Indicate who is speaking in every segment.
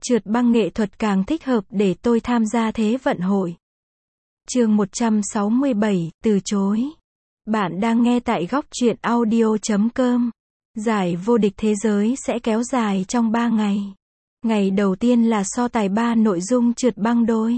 Speaker 1: Trượt băng nghệ thuật càng thích hợp để tôi tham gia Thế vận hội. Chương 167, từ chối. Bạn đang nghe tại góc truyện audio.com. Giải vô địch thế giới sẽ kéo dài trong 3 ngày. Ngày đầu tiên là so tài 3 nội dung trượt băng đôi,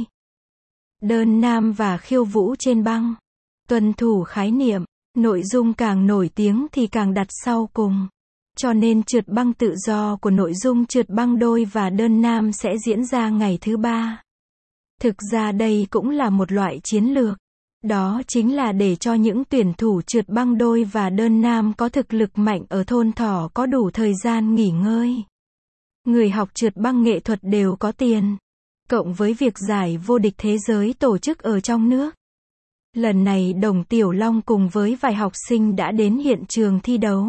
Speaker 1: đơn nam và khiêu vũ trên băng. Tuân thủ khái niệm, nội dung càng nổi tiếng thì càng đặt sau cùng. Cho nên trượt băng tự do của nội dung trượt băng đôi và đơn nam sẽ diễn ra ngày thứ 3. Thực ra đây cũng là một loại chiến lược. Đó chính là để cho những tuyển thủ trượt băng đôi và đơn nam có thực lực mạnh ở thôn Thỏ có đủ thời gian nghỉ ngơi. Người học trượt băng nghệ thuật đều có tiền. Cộng với việc giải vô địch thế giới tổ chức ở trong nước. Lần này Đồng Tiểu Long cùng với vài học sinh đã đến hiện trường thi đấu.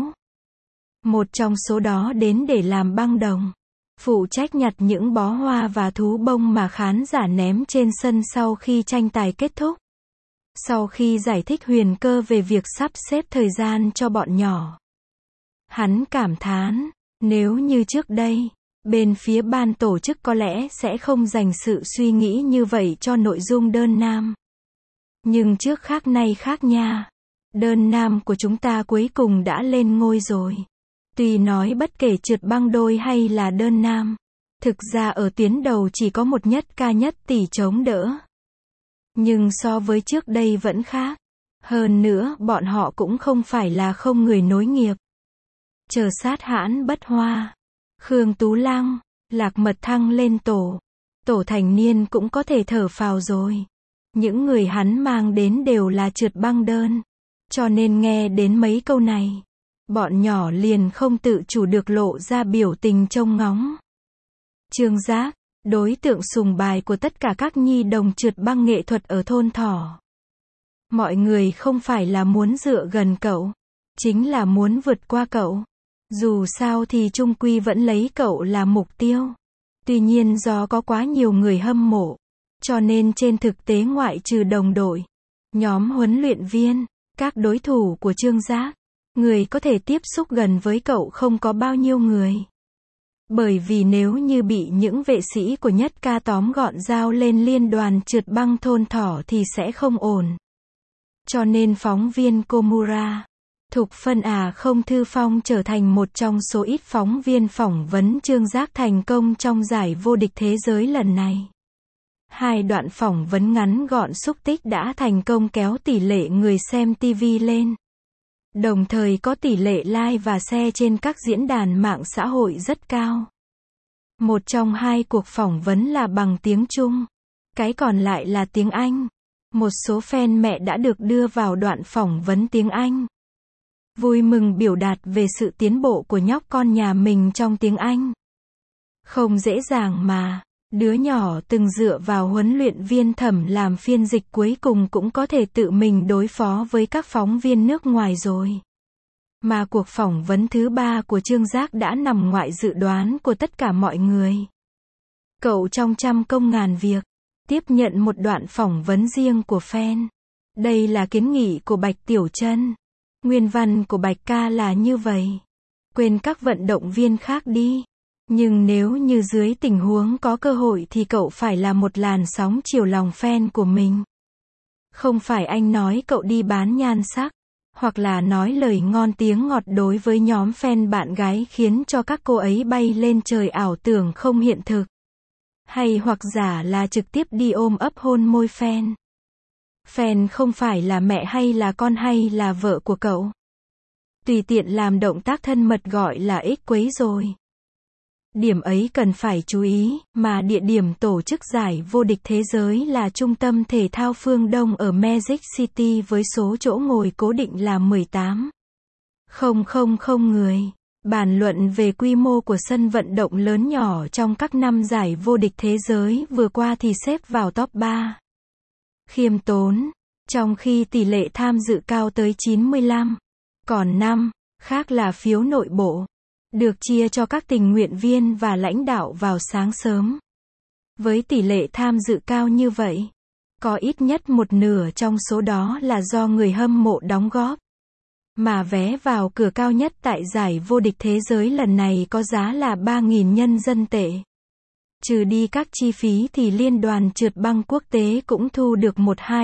Speaker 1: Một trong số đó đến để làm băng đồng, phụ trách nhặt những bó hoa và thú bông mà khán giả ném trên sân sau khi tranh tài kết thúc. Sau khi giải thích huyền cơ về việc sắp xếp thời gian cho bọn nhỏ, hắn cảm thán, nếu như trước đây, bên phía ban tổ chức có lẽ sẽ không dành sự suy nghĩ như vậy cho nội dung đơn nam. Nhưng trước khác nay khác nha. Đơn nam của chúng ta cuối cùng đã lên ngôi rồi. Tuy nói bất kể trượt băng đôi hay là đơn nam, thực ra ở tuyến đầu chỉ có một nhất ca nhất tỷ chống đỡ. Nhưng so với trước đây vẫn khác. Hơn nữa, bọn họ cũng không phải là không người nối nghiệp. Chờ sát hãn Bất Hoa, Khương Tú Lăng, Lạc Mật Thăng lên tổ thành niên cũng có thể thở phào rồi. Những người hắn mang đến đều là trượt băng đơn. Cho nên nghe đến mấy câu này, bọn nhỏ liền không tự chủ được lộ ra biểu tình trông ngóng. Trương Giác, đối tượng sùng bài của tất cả các nhi đồng trượt băng nghệ thuật ở thôn Thỏ. Mọi người không phải là muốn dựa gần cậu, chính là muốn vượt qua cậu. Dù sao thì chung quy vẫn lấy cậu là mục tiêu. Tuy nhiên do có quá nhiều người hâm mộ, cho nên trên thực tế ngoại trừ đồng đội, nhóm huấn luyện viên, các đối thủ của Trương Giác, người có thể tiếp xúc gần với cậu không có bao nhiêu người. Bởi vì nếu như bị những vệ sĩ của nhất ca tóm gọn giao lên liên đoàn trượt băng thôn Thỏ thì sẽ không ổn. Cho nên phóng viên Komura, Thục Phân không Thư Phong trở thành một trong số ít phóng viên phỏng vấn Trương Giác thành công trong giải vô địch thế giới lần này. 2 đoạn phỏng vấn ngắn gọn xúc tích đã thành công kéo tỷ lệ người xem TV lên. Đồng thời có tỷ lệ like và share trên các diễn đàn mạng xã hội rất cao. Một trong 2 cuộc phỏng vấn là bằng tiếng Trung, cái còn lại là tiếng Anh. Một số fan mẹ đã được đưa vào đoạn phỏng vấn tiếng Anh. Vui mừng biểu đạt về sự tiến bộ của nhóc con nhà mình trong tiếng Anh. Không dễ dàng mà, đứa nhỏ từng dựa vào huấn luyện viên Thẩm làm phiên dịch cuối cùng cũng có thể tự mình đối phó với các phóng viên nước ngoài rồi. Mà cuộc phỏng vấn thứ 3 của Trương Giác đã nằm ngoại dự đoán của tất cả mọi người. Cậu trong trăm công ngàn việc, tiếp nhận một đoạn phỏng vấn riêng của fan. Đây là kiến nghị của Bạch Tiểu Trân. Nguyên văn của Bạch ca là như vậy. Quên các vận động viên khác đi. Nhưng nếu như dưới tình huống có cơ hội thì cậu phải là một làn sóng chiều lòng fan của mình. Không phải anh nói cậu đi bán nhan sắc, hoặc là nói lời ngon tiếng ngọt đối với nhóm fan bạn gái khiến cho các cô ấy bay lên trời ảo tưởng không hiện thực. Hay hoặc giả là trực tiếp đi ôm ấp hôn môi fan. Fan không phải là mẹ hay là con hay là vợ của cậu. Tùy tiện làm động tác thân mật gọi là ích quấy rồi. Điểm ấy cần phải chú ý, mà địa điểm tổ chức giải vô địch thế giới là Trung tâm Thể thao Phương Đông ở Magic City với số chỗ ngồi cố định là 18,000 người. Bàn luận về quy mô của sân vận động lớn nhỏ trong các năm giải vô địch thế giới vừa qua thì xếp vào top 3. Khiêm tốn, trong khi tỷ lệ tham dự cao tới 95. Còn 5 khác là phiếu nội bộ, được chia cho các tình nguyện viên và lãnh đạo vào sáng sớm. Với tỷ lệ tham dự cao như vậy, có ít nhất một nửa trong số đó là do người hâm mộ đóng góp. Mà vé vào cửa cao nhất tại giải vô địch thế giới lần này có giá là 3.000 nhân dân tệ. Trừ đi các chi phí thì Liên đoàn trượt băng quốc tế cũng thu được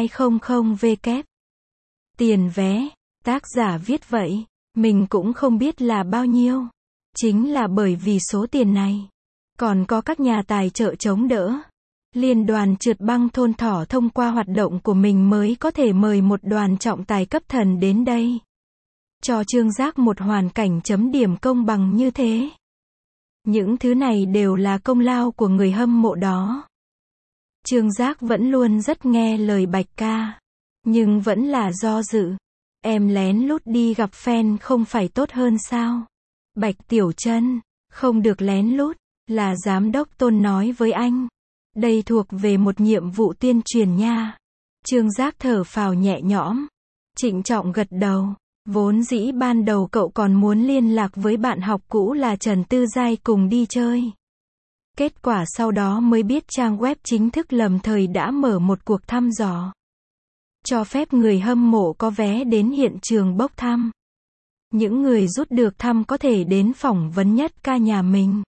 Speaker 1: 1200W. Tiền vé, tác giả viết vậy, mình cũng không biết là bao nhiêu. Chính là bởi vì số tiền này, còn có các nhà tài trợ chống đỡ. Liên đoàn trượt băng Thôn Thỏ thông qua hoạt động của mình mới có thể mời một đoàn trọng tài cấp thần đến đây. Cho Trương Giác một hoàn cảnh chấm điểm công bằng như thế. Những thứ này đều là công lao của người hâm mộ đó. Trương Giác vẫn luôn rất nghe lời Bạch ca. Nhưng vẫn là do dự. Em lén lút đi gặp fan không phải tốt hơn sao? Bạch Tiểu Trân, không được lén lút, là giám đốc Tôn nói với anh. Đây thuộc về một nhiệm vụ tuyên truyền nha. Trương Giác thở phào nhẹ nhõm. Trịnh trọng gật đầu. Vốn dĩ ban đầu cậu còn muốn liên lạc với bạn học cũ là Trần Tư Giai cùng đi chơi. Kết quả sau đó mới biết trang web chính thức lầm thời đã mở một cuộc thăm dò. Cho phép người hâm mộ có vé đến hiện trường bốc thăm. Những người rút được thăm có thể đến phỏng vấn Nhất ca nhà mình.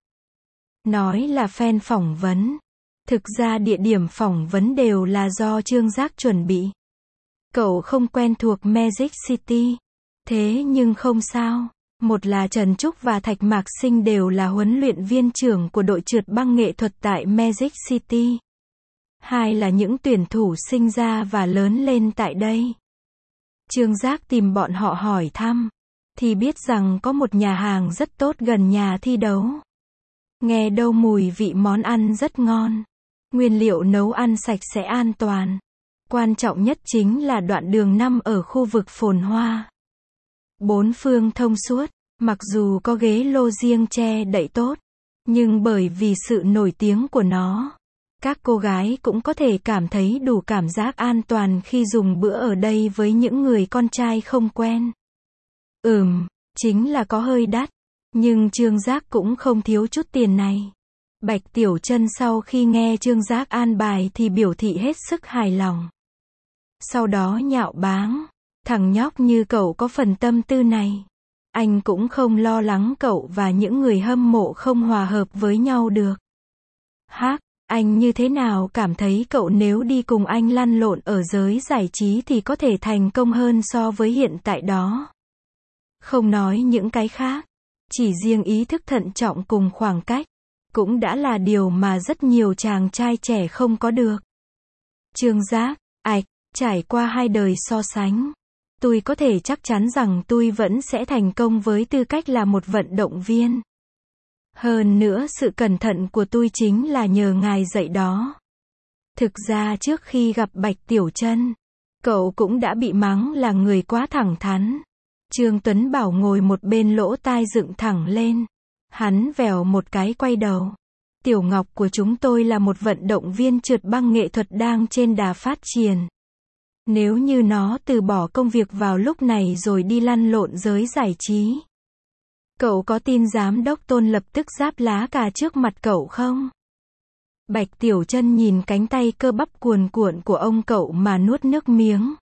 Speaker 1: Nói là fan phỏng vấn. Thực ra địa điểm phỏng vấn đều là do Trương Giác chuẩn bị. Cậu không quen thuộc Magic City. Thế nhưng không sao. Một là Trần Trúc và Thạch Mạc Sinh đều là huấn luyện viên trưởng của đội trượt băng nghệ thuật tại Magic City. Hai là những tuyển thủ sinh ra và lớn lên tại đây. Trương Giác tìm bọn họ hỏi thăm, thì biết rằng có một nhà hàng rất tốt gần nhà thi đấu. Nghe đâu mùi vị món ăn rất ngon. Nguyên liệu nấu ăn sạch sẽ an toàn. Quan trọng nhất chính là đoạn đường 5 ở khu vực phồn hoa. Bốn phương thông suốt, mặc dù có ghế lô riêng che đậy tốt, nhưng bởi vì sự nổi tiếng của nó, các cô gái cũng có thể cảm thấy đủ cảm giác an toàn khi dùng bữa ở đây với những người con trai không quen. Chính là có hơi đắt, nhưng Trương Giác cũng không thiếu chút tiền này. Bạch Tiểu Trân sau khi nghe Trương Giác an bài thì biểu thị hết sức hài lòng. Sau đó nhạo báng, thằng nhóc như cậu có phần tâm tư này. Anh cũng không lo lắng cậu và những người hâm mộ không hòa hợp với nhau được. Anh như thế nào cảm thấy cậu nếu đi cùng anh lăn lộn ở giới giải trí thì có thể thành công hơn so với hiện tại đó. Không nói những cái khác, chỉ riêng ý thức thận trọng cùng khoảng cách, cũng đã là điều mà rất nhiều chàng trai trẻ không có được. Trương Giác, trải qua 2 đời so sánh, tôi có thể chắc chắn rằng tôi vẫn sẽ thành công với tư cách là một vận động viên. Hơn nữa sự cẩn thận của tôi chính là nhờ ngài dạy đó. Thực ra trước khi gặp Bạch Tiểu Trân, cậu cũng đã bị mắng là người quá thẳng thắn. Trương Tuấn Bảo ngồi một bên lỗ tai dựng thẳng lên. Hắn vèo một cái quay đầu. Tiểu Ngọc của chúng tôi là một vận động viên trượt băng nghệ thuật đang trên đà phát triển. Nếu như nó từ bỏ công việc vào lúc này rồi đi lăn lộn giới giải trí, cậu có tin giám đốc Tôn lập tức giáp lá cà trước mặt cậu không? Bạch Tiểu Trân nhìn cánh tay cơ bắp cuồn cuộn của ông cậu mà nuốt nước miếng.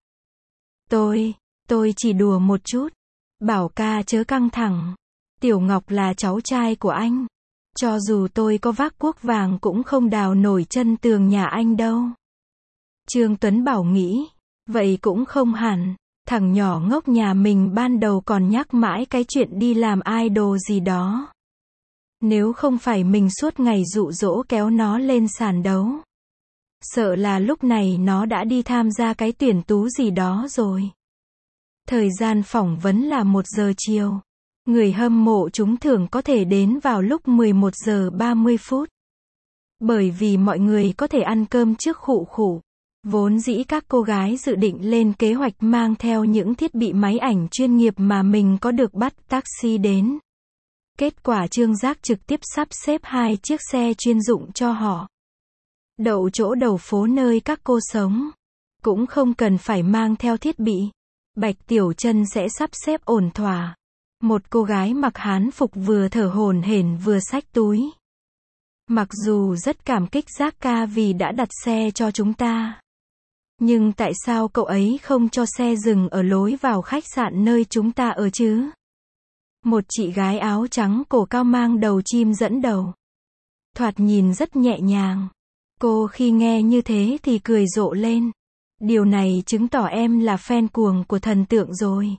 Speaker 1: Tôi chỉ đùa một chút. Bảo ca chớ căng thẳng. Tiểu Ngọc là cháu trai của anh. Cho dù tôi có vác cuốc vàng cũng không đào nổi chân tường nhà anh đâu. Trương Tuấn Bảo nghĩ, vậy cũng không hẳn. Thằng nhỏ ngốc nhà mình ban đầu còn nhắc mãi cái chuyện đi làm idol gì đó. Nếu không phải mình suốt ngày dụ dỗ kéo nó lên sàn đấu, sợ là lúc này nó đã đi tham gia cái tuyển tú gì đó rồi. Thời gian phỏng vấn là 1 giờ chiều. Người hâm mộ trúng thưởng có thể đến vào lúc 11 giờ 30 phút. Bởi vì mọi người có thể ăn cơm trước khụ. Vốn dĩ các cô gái dự định lên kế hoạch mang theo những thiết bị máy ảnh chuyên nghiệp mà mình có được bắt taxi đến. Kết quả Trương Giác trực tiếp sắp xếp 2 chiếc xe chuyên dụng cho họ. Đậu chỗ đầu phố nơi các cô sống. Cũng không cần phải mang theo thiết bị. Bạch Tiểu Trân sẽ sắp xếp ổn thỏa. Một cô gái mặc hán phục vừa thở hổn hển vừa xách túi. Mặc dù rất cảm kích Giác ca vì đã đặt xe cho chúng ta. Nhưng tại sao cậu ấy không cho xe dừng ở lối vào khách sạn nơi chúng ta ở chứ? Một chị gái áo trắng cổ cao mang đầu chim dẫn đầu. thoạt nhìn rất nhẹ nhàng. Cô khi nghe như thế thì cười rộ lên. Điều này chứng tỏ em là fan cuồng của thần tượng rồi.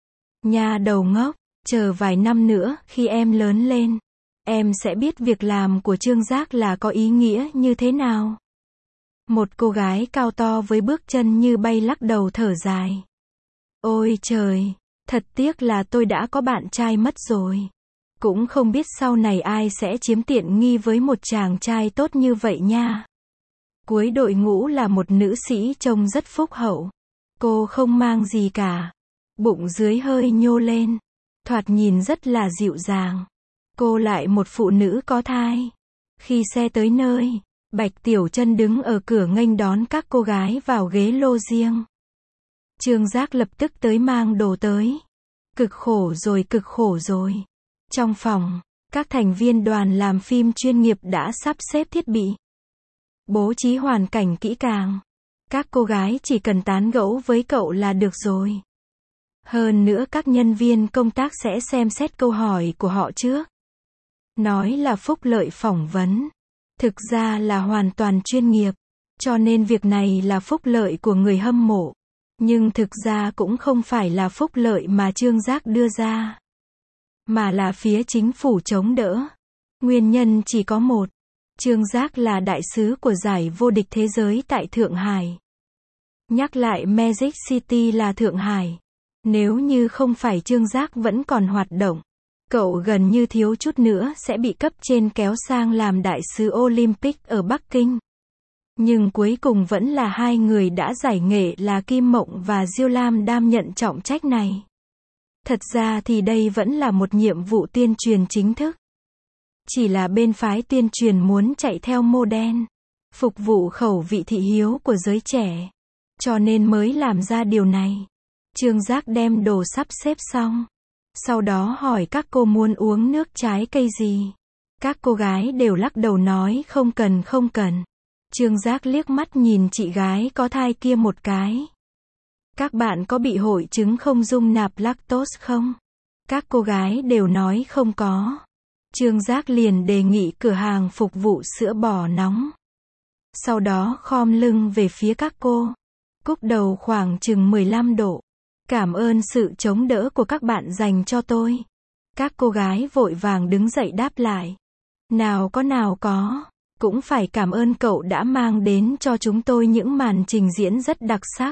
Speaker 1: Nha đầu ngốc, chờ vài năm nữa, khi em lớn lên, em sẽ biết việc làm của Trương Giác là có ý nghĩa như thế nào. Một cô gái cao to với bước chân như bay lắc đầu thở dài. Ôi trời, thật tiếc là tôi đã có bạn trai mất rồi. Cũng không biết sau này ai sẽ chiếm tiện nghi với một chàng trai tốt như vậy nha. Cuối đội ngũ là một nữ sĩ trông rất phúc hậu. Cô không mang gì cả. Bụng dưới hơi nhô lên. Thoạt nhìn rất là dịu dàng. Cô lại một phụ nữ có thai. Khi xe tới nơi, Bạch Tiểu Trân đứng ở cửa nghênh đón các cô gái vào ghế lô riêng. Trương Giác lập tức tới mang đồ tới. Cực khổ rồi, cực khổ rồi. Trong phòng, các thành viên đoàn làm phim chuyên nghiệp đã sắp xếp thiết bị. Bố trí hoàn cảnh kỹ càng. Các cô gái chỉ cần tán gẫu với cậu là được rồi. Hơn nữa các nhân viên công tác sẽ xem xét câu hỏi của họ trước. Nói là phúc lợi phỏng vấn. Thực ra là hoàn toàn chuyên nghiệp. Cho nên việc này là phúc lợi của người hâm mộ. Nhưng thực ra cũng không phải là phúc lợi mà Trương Giác đưa ra. Mà là phía chính phủ chống đỡ. Nguyên nhân chỉ có một. Trương Giác là đại sứ của giải vô địch thế giới tại Thượng Hải. Nhắc lại Magic City là Thượng Hải. Nếu như không phải Trương Giác vẫn còn hoạt động, cậu gần như thiếu chút nữa sẽ bị cấp trên kéo sang làm đại sứ Olympic ở Bắc Kinh. Nhưng cuối cùng vẫn là hai người đã giải nghệ là Kim Mộng và Diêu Lam đảm nhận trọng trách này. Thật ra thì đây vẫn là một nhiệm vụ tuyên truyền chính thức. Chỉ là bên phái tuyên truyền muốn chạy theo mô đen, phục vụ khẩu vị thị hiếu của giới trẻ. Cho nên mới làm ra điều này. Trương Giác đem đồ sắp xếp xong. Sau đó hỏi các cô muốn uống nước trái cây gì. Các cô gái đều lắc đầu nói không cần không cần. Trương Giác liếc mắt nhìn chị gái có thai kia một cái. Các bạn có bị hội chứng không dung nạp lactose không? Các cô gái đều nói không có. Trương Giác liền đề nghị cửa hàng phục vụ sữa bò nóng. Sau đó khom lưng về phía các cô. Cúc đầu khoảng chừng 15 độ. Cảm ơn sự chống đỡ của các bạn dành cho tôi. Các cô gái vội vàng đứng dậy đáp lại. Nào có. Cũng phải cảm ơn cậu đã mang đến cho chúng tôi những màn trình diễn rất đặc sắc.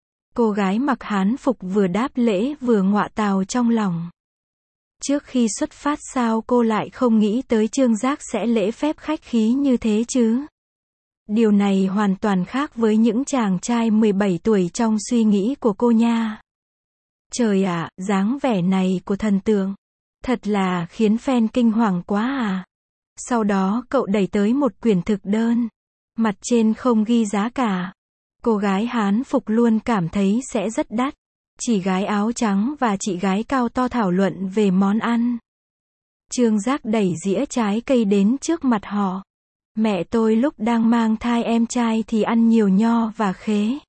Speaker 1: Cô gái mặc hán phục vừa đáp lễ vừa ngọa tào trong lòng. Trước khi xuất phát sao cô lại không nghĩ tới Trương Giác sẽ lễ phép khách khí như thế chứ? Điều này hoàn toàn khác với những chàng trai 17 tuổi trong suy nghĩ của cô nha. Trời ạ, dáng vẻ này của thần tượng. Thật là khiến fan kinh hoàng quá à. Sau đó cậu đẩy tới một quyển thực đơn. Mặt trên không ghi giá cả. Cô gái hán phục luôn cảm thấy sẽ rất đắt. Chị gái áo trắng và chị gái cao to thảo luận về món ăn. Trương Giác đẩy dĩa trái cây đến trước mặt họ. Mẹ tôi lúc đang mang thai em trai thì ăn nhiều nho và khế.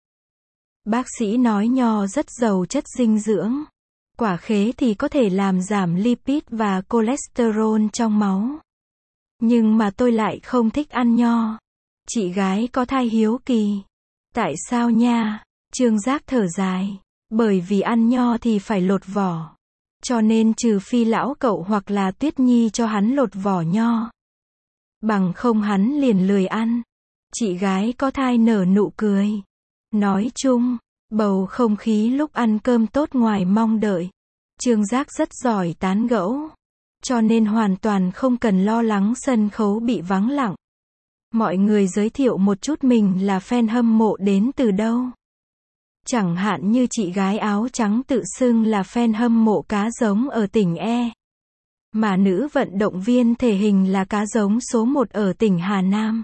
Speaker 1: Bác sĩ nói nho rất giàu chất dinh dưỡng. Quả khế thì có thể làm giảm lipid và cholesterol trong máu. Nhưng mà tôi lại không thích ăn nho. Chị gái có thai hiếu kỳ. Tại sao nha? Trương Giác thở dài. Bởi vì ăn nho thì phải lột vỏ. Cho nên trừ phi lão cậu hoặc là Tuyết Nhi cho hắn lột vỏ nho. Bằng không hắn liền lười ăn. Chị gái có thai nở nụ cười. Nói chung, bầu không khí lúc ăn cơm tốt ngoài mong đợi. Trương Giác rất giỏi tán gẫu. Cho nên hoàn toàn không cần lo lắng sân khấu bị vắng lặng. Mọi người giới thiệu một chút mình là fan hâm mộ đến từ đâu. Chẳng hạn như chị gái áo trắng tự xưng là fan hâm mộ cá giống ở tỉnh E. Mà nữ vận động viên thể hình là cá giống số 1 ở tỉnh Hà Nam.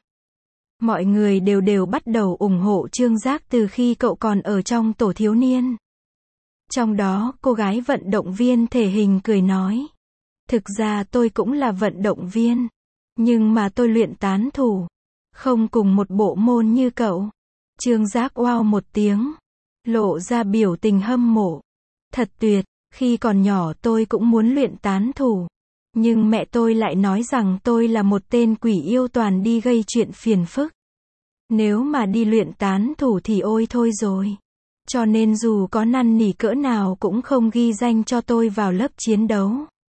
Speaker 1: Mọi người đều bắt đầu ủng hộ Trương Giác từ khi cậu còn ở trong tổ thiếu niên. Trong đó, cô gái vận động viên thể hình cười nói. Thực ra tôi cũng là vận động viên. Nhưng mà tôi luyện tán thủ. Không cùng một bộ môn như cậu. Trương Giác wow một tiếng. Lộ ra biểu tình hâm mộ. Thật tuyệt, khi còn nhỏ tôi cũng muốn luyện tán thủ. Nhưng mẹ tôi lại nói rằng tôi là một tên quỷ yêu toàn đi gây chuyện phiền phức. Nếu mà đi luyện tán thủ thì ôi thôi rồi. Cho nên dù có năn nỉ cỡ nào cũng không ghi danh cho tôi vào lớp chiến đấu.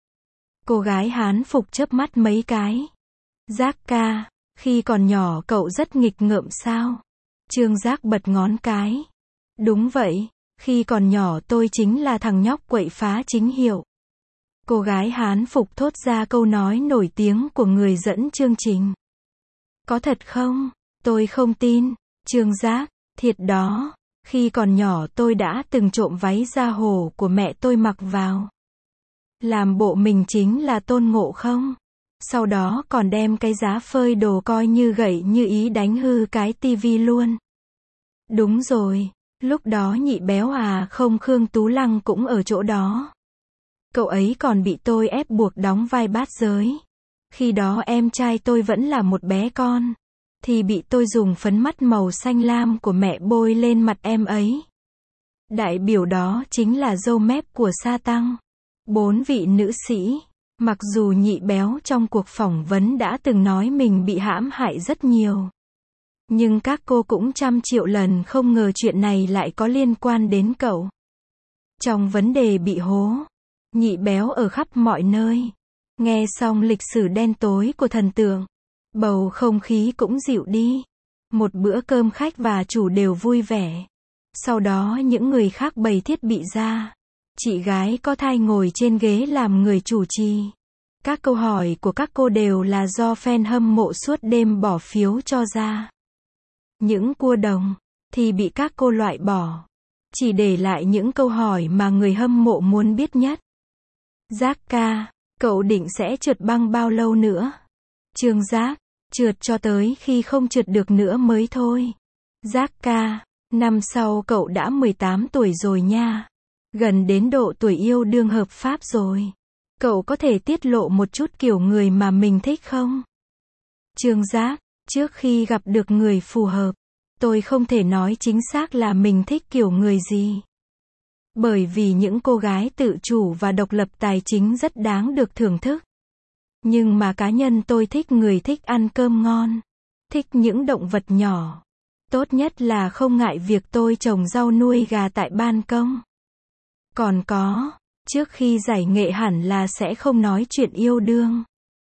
Speaker 1: Cô gái Hán phục chớp mắt mấy cái. Giác ca, khi còn nhỏ cậu rất nghịch ngợm sao? Trương Giác bật ngón cái. Đúng vậy, khi còn nhỏ tôi chính là thằng nhóc quậy phá chính hiệu. Cô gái Hán phục thốt ra câu nói nổi tiếng của người dẫn chương trình. Có thật không? Tôi không tin. Trương Giác, thiệt đó. Khi còn nhỏ tôi đã từng trộm váy da hổ của mẹ tôi mặc vào. Làm bộ mình chính là Tôn Ngộ Không. Sau đó còn đem cái giá phơi đồ coi như gậy như ý đánh hư cái tivi luôn. Đúng rồi, lúc đó Nhị Béo không Khương Tú Lăng cũng ở chỗ đó. Cậu ấy còn bị tôi ép buộc đóng vai bát giới. Khi đó em trai tôi vẫn là một bé con. Thì bị tôi dùng phấn mắt màu xanh lam của mẹ bôi lên mặt em ấy. Đại biểu đó chính là râu mép của Sa Tăng. 4 vị nữ sĩ. Mặc dù Nhị Béo trong cuộc phỏng vấn đã từng nói mình bị hãm hại rất nhiều. Nhưng các cô cũng trăm triệu lần không ngờ chuyện này lại có liên quan đến cậu. Trong vấn đề bị hố, Nhị Béo ở khắp mọi nơi. Nghe xong lịch sử đen tối của thần tượng, bầu không khí cũng dịu đi. Một bữa cơm khách và chủ đều vui vẻ. Sau đó những người khác bày thiết bị ra. Chị gái có thai ngồi trên ghế làm người chủ trì. Các câu hỏi của các cô đều là do fan hâm mộ suốt đêm bỏ phiếu cho ra. Những cua đồng thì bị các cô loại bỏ. Chỉ để lại những câu hỏi mà người hâm mộ muốn biết nhất. Giác ca, cậu định sẽ trượt băng bao lâu nữa? Trương Giác, trượt cho tới khi không trượt được nữa mới thôi. Giác ca, năm sau cậu đã 18 tuổi rồi nha. Gần đến độ tuổi yêu đương hợp pháp rồi. Cậu có thể tiết lộ một chút kiểu người mà mình thích không? Trương Giác, trước khi gặp được người phù hợp, tôi không thể nói chính xác là mình thích kiểu người gì. Bởi vì những cô gái tự chủ và độc lập tài chính rất đáng được thưởng thức. Nhưng mà cá nhân tôi thích người thích ăn cơm ngon, thích những động vật nhỏ. Tốt nhất là không ngại việc tôi trồng rau nuôi gà tại ban công. Còn có, trước khi giải nghệ hẳn là sẽ không nói chuyện yêu đương.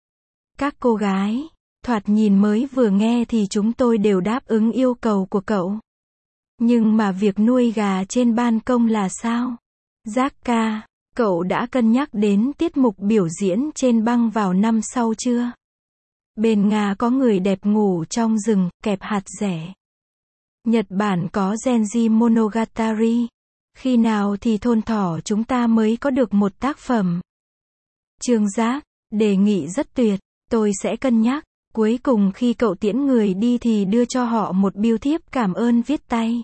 Speaker 1: Các cô gái, thoạt nhìn mới vừa nghe thì chúng tôi đều đáp ứng yêu cầu của cậu. Nhưng mà việc nuôi gà trên ban công là sao? Giác ca, cậu đã cân nhắc đến tiết mục biểu diễn trên băng vào năm sau chưa? Bên Nga có người đẹp ngủ trong rừng, kẹp hạt dẻ. Nhật Bản có Genji Monogatari. Khi nào thì thôn thỏ chúng ta mới có được một tác phẩm? Trương Giác, đề nghị rất tuyệt, tôi sẽ cân nhắc. Cuối cùng khi cậu tiễn người đi thì đưa cho họ một bưu thiếp cảm ơn viết tay.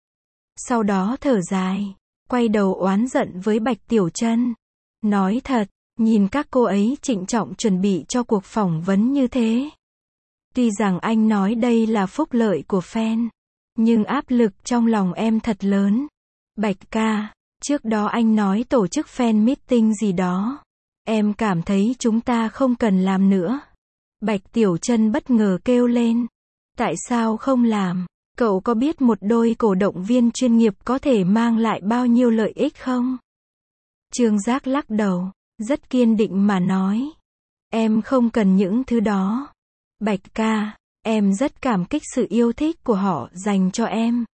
Speaker 1: Sau đó thở dài, quay đầu oán giận với Bạch Tiểu Trân. Nói thật, nhìn các cô ấy trịnh trọng chuẩn bị cho cuộc phỏng vấn như thế. Tuy rằng anh nói đây là phúc lợi của fan, nhưng áp lực trong lòng em thật lớn. Bạch ca, trước đó anh nói tổ chức fan meeting gì đó. Em cảm thấy chúng ta không cần làm nữa. Bạch Tiểu Trân bất ngờ kêu lên. Tại sao không làm? Cậu có biết một đôi cổ động viên chuyên nghiệp có thể mang lại bao nhiêu lợi ích không? Trương Giác lắc đầu, rất kiên định mà nói. Em không cần những thứ đó. Bạch ca, em rất cảm kích sự yêu thích của họ dành cho em.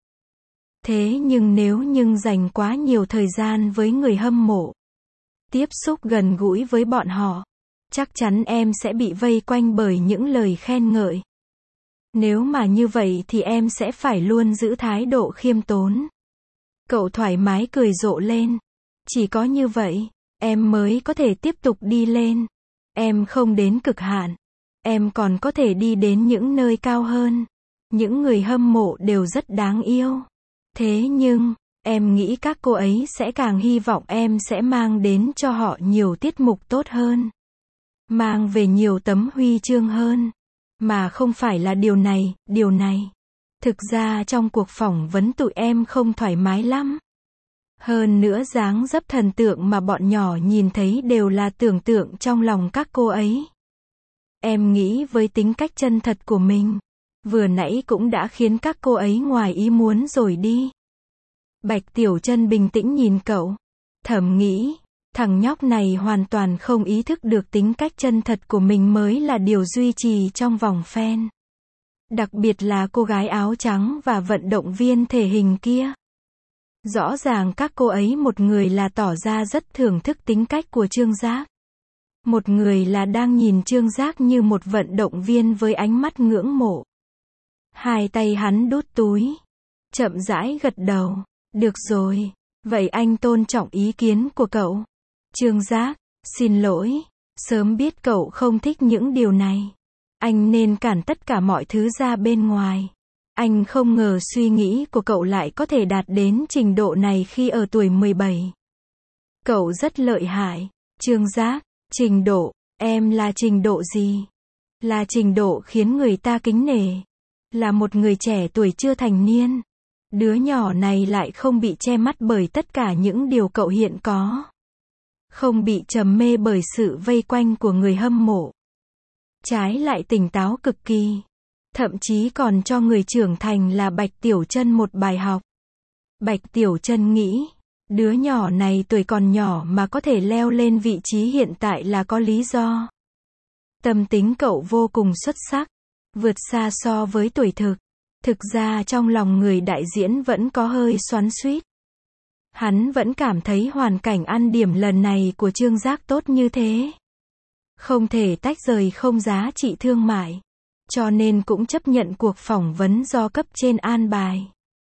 Speaker 1: Thế nhưng nếu dành quá nhiều thời gian với người hâm mộ, tiếp xúc gần gũi với bọn họ, chắc chắn em sẽ bị vây quanh bởi những lời khen ngợi. Nếu mà như vậy thì em sẽ phải luôn giữ thái độ khiêm tốn. Cậu thoải mái cười rộ lên. Chỉ có như vậy, em mới có thể tiếp tục đi lên. Em không đến cực hạn. Em còn có thể đi đến những nơi cao hơn. Những người hâm mộ đều rất đáng yêu. Thế nhưng, em nghĩ các cô ấy sẽ càng hy vọng em sẽ mang đến cho họ nhiều tiết mục tốt hơn. Mang về nhiều tấm huy chương hơn. Mà không phải là điều này. Thực ra trong cuộc phỏng vấn tụi em không thoải mái lắm. Hơn nữa dáng dấp thần tượng mà bọn nhỏ nhìn thấy đều là tưởng tượng trong lòng các cô ấy. Em nghĩ với tính cách chân thật của mình, vừa nãy cũng đã khiến các cô ấy ngoài ý muốn rồi đi. Bạch Tiểu Trân bình tĩnh nhìn cậu, thầm nghĩ, thằng nhóc này hoàn toàn không ý thức được tính cách chân thật của mình mới là điều duy trì trong vòng fan. Đặc biệt là cô gái áo trắng và vận động viên thể hình kia. Rõ ràng các cô ấy một người là tỏ ra rất thưởng thức tính cách của Trương Giác. Một người là đang nhìn Trương Giác như một vận động viên với ánh mắt ngưỡng mộ. Hai tay hắn đút túi, chậm rãi gật đầu. Được rồi, vậy anh tôn trọng ý kiến của cậu. Trương Giác, xin lỗi, sớm biết cậu không thích những điều này. Anh nên cản tất cả mọi thứ ra bên ngoài. Anh không ngờ suy nghĩ của cậu lại có thể đạt đến trình độ này khi ở tuổi 17. Cậu rất lợi hại. Trương Giác, trình độ, em là trình độ gì? Là trình độ khiến người ta kính nể. Là một người trẻ tuổi chưa thành niên. Đứa nhỏ này lại không bị che mắt bởi tất cả những điều cậu hiện có. Không bị trầm mê bởi sự vây quanh của người hâm mộ. Trái lại tỉnh táo cực kỳ. Thậm chí còn cho người trưởng thành là Bạch Tiểu Trân một bài học. Bạch Tiểu Trân nghĩ, đứa nhỏ này tuổi còn nhỏ mà có thể leo lên vị trí hiện tại là có lý do. Tâm tính cậu vô cùng xuất sắc, vượt xa so với tuổi thực. Thực ra trong lòng người đại diễn vẫn có hơi xoắn xuýt. Hắn vẫn cảm thấy hoàn cảnh ăn điểm lần này của Trương Giác tốt như thế. Không thể tách rời không giá trị thương mại. Cho nên cũng chấp nhận cuộc phỏng vấn do cấp trên an bài.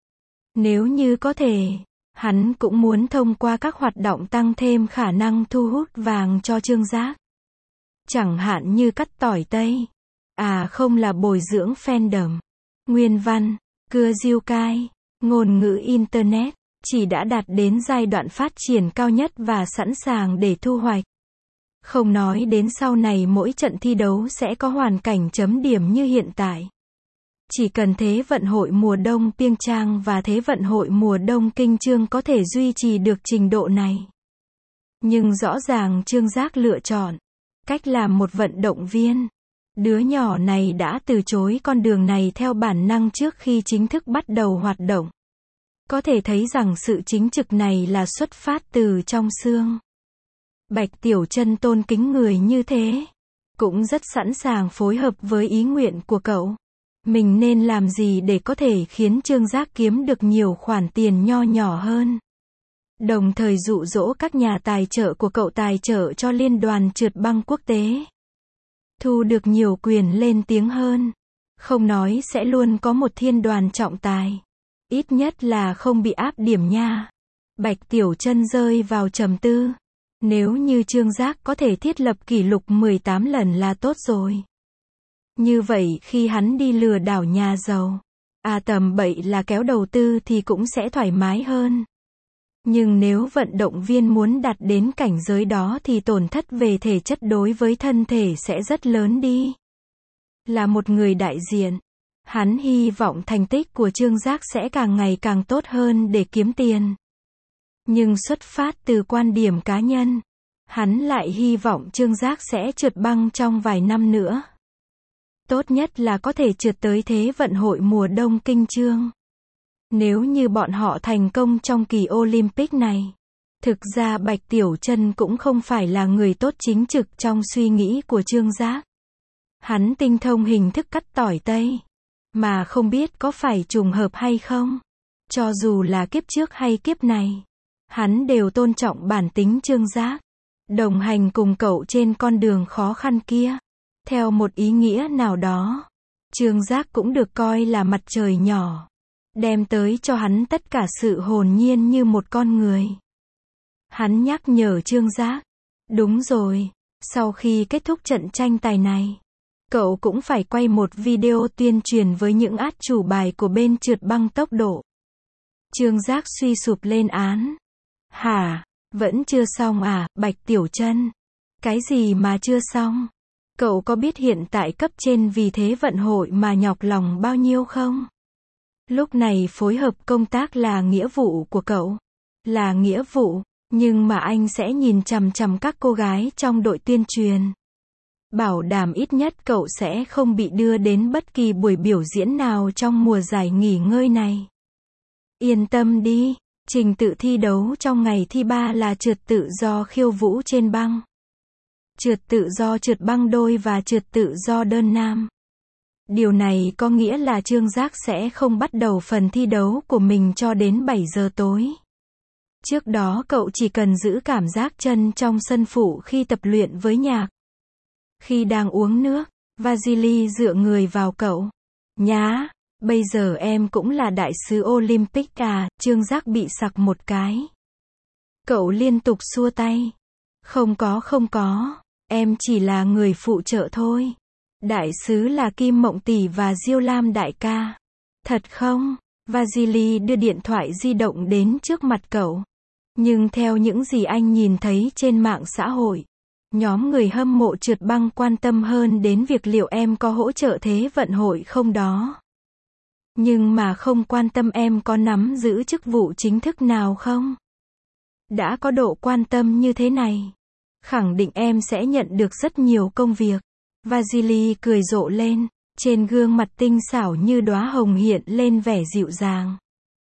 Speaker 1: Nếu như có thể, hắn cũng muốn thông qua các hoạt động tăng thêm khả năng thu hút vàng cho Trương Giác. Chẳng hạn như cắt tỏi tây. À không là bồi dưỡng fandom. Nguyên văn, cưa diêu cai, ngôn ngữ Internet, chỉ đã đạt đến giai đoạn phát triển cao nhất và sẵn sàng để thu hoạch. Không nói đến sau này mỗi trận thi đấu sẽ có hoàn cảnh chấm điểm như hiện tại. Chỉ cần Thế vận hội mùa đông Pyeongchang và Thế vận hội mùa đông Kinh Chương có thể duy trì được trình độ này. Nhưng rõ ràng Trương Giác lựa chọn cách làm một vận động viên. Đứa nhỏ này đã từ chối con đường này theo bản năng trước khi chính thức bắt đầu hoạt động. Có thể thấy rằng sự chính trực này là xuất phát từ trong xương. Bạch Tiểu Trân tôn kính người như thế. Cũng rất sẵn sàng phối hợp với ý nguyện của cậu. Mình nên làm gì để có thể khiến Trương Giác kiếm được nhiều khoản tiền nho nhỏ hơn. Đồng thời dụ dỗ các nhà tài trợ của cậu tài trợ cho liên đoàn trượt băng quốc tế. Thu được nhiều quyền lên tiếng hơn. Không nói sẽ luôn có một thiên đoàn trọng tài. Ít nhất là không bị áp điểm nha. Bạch Tiểu Trân rơi vào trầm tư. Nếu như Trương Giác có thể thiết lập kỷ lục 18 lần là tốt rồi. Như vậy khi hắn đi lừa đảo nhà giàu, tầm bậy là kéo đầu tư thì cũng sẽ thoải mái hơn. Nhưng nếu vận động viên muốn đạt đến cảnh giới đó thì tổn thất về thể chất đối với thân thể sẽ rất lớn đi. Là một người đại diện, hắn hy vọng thành tích của Trương Giác sẽ càng ngày càng tốt hơn để kiếm tiền. Nhưng xuất phát từ quan điểm cá nhân, hắn lại hy vọng Trương Giác sẽ trượt băng trong vài năm nữa. Tốt nhất là có thể trượt tới Thế vận hội mùa đông Kinh Chương. Nếu như bọn họ thành công trong kỳ Olympic này. Thực ra Bạch Tiểu Trân cũng không phải là người tốt chính trực trong suy nghĩ của Trương Giác. Hắn tinh thông hình thức cắt tỏi tây. Mà không biết có phải trùng hợp hay không. Cho dù là kiếp trước hay kiếp này. Hắn đều tôn trọng bản tính Trương Giác. Đồng hành cùng cậu trên con đường khó khăn kia. Theo một ý nghĩa nào đó. Trương Giác cũng được coi là mặt trời nhỏ. Đem tới cho hắn tất cả sự hồn nhiên như một con người. Hắn nhắc nhở Trương Giác. Đúng rồi, sau khi kết thúc trận tranh tài này, cậu cũng phải quay một video tuyên truyền với những át chủ bài của bên trượt băng tốc độ. Trương Giác suy sụp lên án. Hả, vẫn chưa xong à, Bạch Tiểu Trân? Cái gì mà chưa xong? Cậu có biết hiện tại cấp trên vì Thế vận hội mà nhọc lòng bao nhiêu không? Lúc này phối hợp công tác là nghĩa vụ của cậu. là nghĩa vụ, nhưng mà anh sẽ nhìn chằm chằm các cô gái trong đội tuyên truyền. Bảo đảm ít nhất cậu sẽ không bị đưa đến bất kỳ buổi biểu diễn nào trong mùa giải nghỉ ngơi này. Yên tâm đi, trình tự thi đấu trong ngày thi 3 là trượt tự do khiêu vũ trên băng, trượt tự do trượt băng đôi và trượt tự do đơn nam. Điều này có nghĩa là Trương Giác sẽ không bắt đầu phần thi đấu của mình cho đến 7 giờ tối. Trước đó cậu chỉ cần giữ cảm giác chân trong sân phụ khi tập luyện với nhạc. Khi đang uống nước, Vasily dựa người vào cậu. Nhá, bây giờ em cũng là đại sứ Olympic à, Trương Giác bị sặc một cái. Cậu liên tục xua tay. Không có, em chỉ là người phụ trợ thôi. Đại sứ là Kim Mộng tỷ và Diêu Lam đại ca. Thật không? Vasily đưa điện thoại di động đến trước mặt cậu. Nhưng theo những gì anh nhìn thấy trên mạng xã hội, nhóm người hâm mộ trượt băng quan tâm hơn đến việc liệu em có hỗ trợ Thế vận hội không đó. Nhưng mà không quan tâm em có nắm giữ chức vụ chính thức nào không. Đã có độ quan tâm như thế này, khẳng định em sẽ nhận được rất nhiều công việc. Vasily cười rộ lên, trên gương mặt tinh xảo như đóa hồng hiện lên vẻ dịu dàng.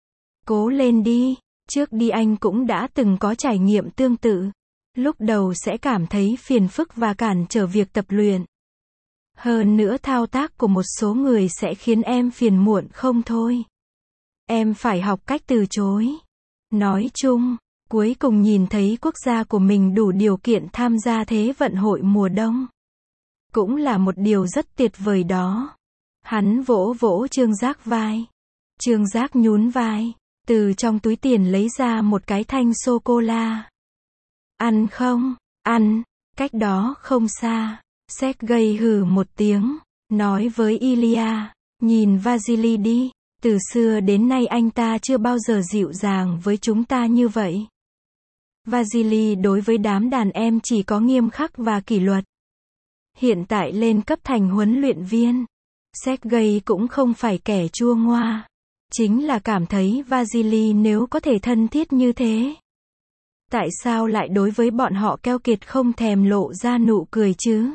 Speaker 1: Cố lên đi, trước đi anh cũng đã từng có trải nghiệm tương tự. Lúc đầu sẽ cảm thấy phiền phức và cản trở việc tập luyện. Hơn nữa thao tác của một số người sẽ khiến em phiền muộn không thôi. Em phải học cách từ chối. Nói chung, cuối cùng nhìn thấy quốc gia của mình đủ điều kiện tham gia Thế vận hội mùa đông. Cũng là một điều rất tuyệt vời đó. Hắn vỗ vỗ Trương Giác vai. Trương Giác nhún vai, từ trong túi tiền lấy ra một cái thanh sô-cô-la. Ăn không? Ăn, cách đó không xa. Sergei hừ một tiếng, nói với Ilya, nhìn Vasily đi, từ xưa đến nay anh ta chưa bao giờ dịu dàng với chúng ta như vậy. Vasily đối với đám đàn em chỉ có nghiêm khắc và kỷ luật. Hiện tại lên cấp thành huấn luyện viên, Sergei cũng không phải kẻ chua ngoa, chính là cảm thấy Vasily nếu có thể thân thiết như thế, tại sao lại đối với bọn họ keo kiệt không thèm lộ ra nụ cười chứ?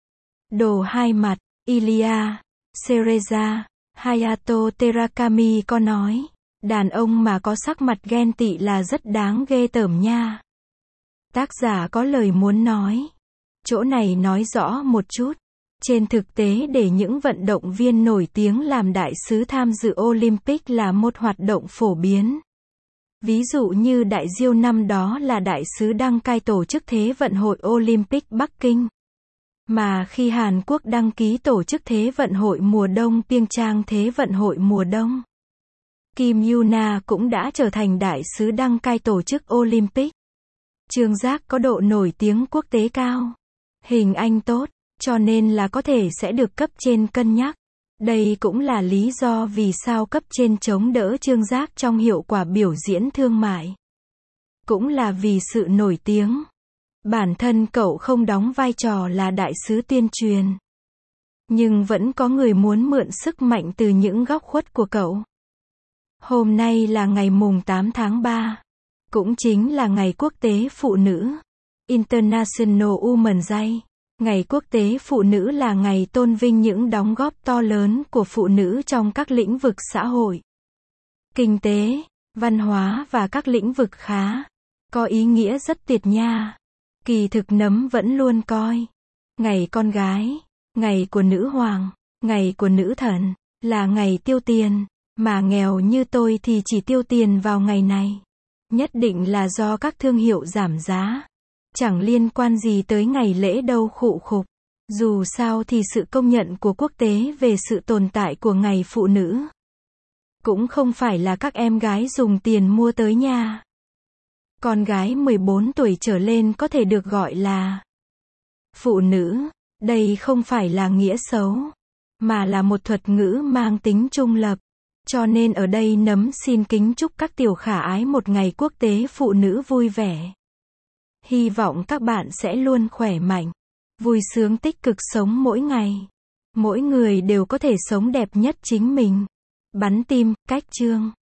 Speaker 1: Đồ hai mặt, Ilya, Sereza, Hayato Terakami có nói, đàn ông mà có sắc mặt ghen tị là rất đáng ghê tởm nha. Tác giả có lời muốn nói. Chỗ này nói rõ một chút. Trên thực tế để những vận động viên nổi tiếng làm đại sứ tham dự Olympic là một hoạt động phổ biến. Ví dụ như Đại Diêu năm đó là đại sứ đăng cai tổ chức Thế vận hội Olympic Bắc Kinh. Mà khi Hàn Quốc đăng ký tổ chức Thế vận hội mùa đông Pyeongchang Thế vận hội mùa đông, Kim Yuna cũng đã trở thành đại sứ đăng cai tổ chức Olympic. Trương Giác có độ nổi tiếng quốc tế cao, hình ảnh tốt, cho nên là có thể sẽ được cấp trên cân nhắc. Đây cũng là lý do vì sao cấp trên chống đỡ Trương Giác trong hiệu quả biểu diễn thương mại. Cũng là vì sự nổi tiếng. Bản thân cậu không đóng vai trò là đại sứ tuyên truyền, nhưng vẫn có người muốn mượn sức mạnh từ những góc khuất của cậu. Hôm nay là ngày mùng 8 tháng 3, cũng chính là ngày quốc tế phụ nữ, International Women's Day. Ngày quốc tế phụ nữ là ngày tôn vinh những đóng góp to lớn của phụ nữ trong các lĩnh vực xã hội, kinh tế, văn hóa và các lĩnh vực khá. Có ý nghĩa rất tuyệt nha. Kỳ thực Nấm vẫn luôn coi ngày con gái, ngày của nữ hoàng, ngày của nữ thần, là ngày tiêu tiền, mà nghèo như tôi thì chỉ tiêu tiền vào ngày này. Nhất định là do các thương hiệu giảm giá. Chẳng liên quan gì tới ngày lễ đâu khụ khục. Dù sao thì sự công nhận của quốc tế về sự tồn tại của ngày phụ nữ cũng không phải là các em gái dùng tiền mua tới nha. Con gái 14 tuổi trở lên có thể được gọi là phụ nữ. Đây không phải là nghĩa xấu, mà là một thuật ngữ mang tính trung lập. Cho nên ở đây Nấm xin kính chúc các tiểu khả ái một ngày quốc tế phụ nữ vui vẻ. Hy vọng các bạn sẽ luôn khỏe mạnh, vui sướng tích cực sống mỗi ngày. Mỗi người đều có thể sống đẹp nhất chính mình. Bắn tim, cách chương.